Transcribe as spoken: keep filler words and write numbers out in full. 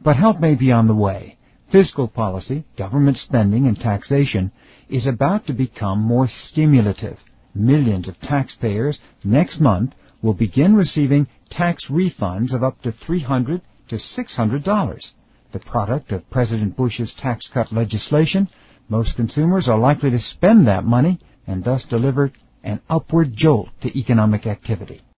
But help may be on the way. Fiscal policy, government spending, and taxation is about to become more stimulative. Millions of taxpayers next month will begin receiving tax refunds of up to three hundred to six hundred dollars. The product of President Bush's tax cut legislation, most consumers are likely to spend that money and thus deliver an upward jolt to economic activity.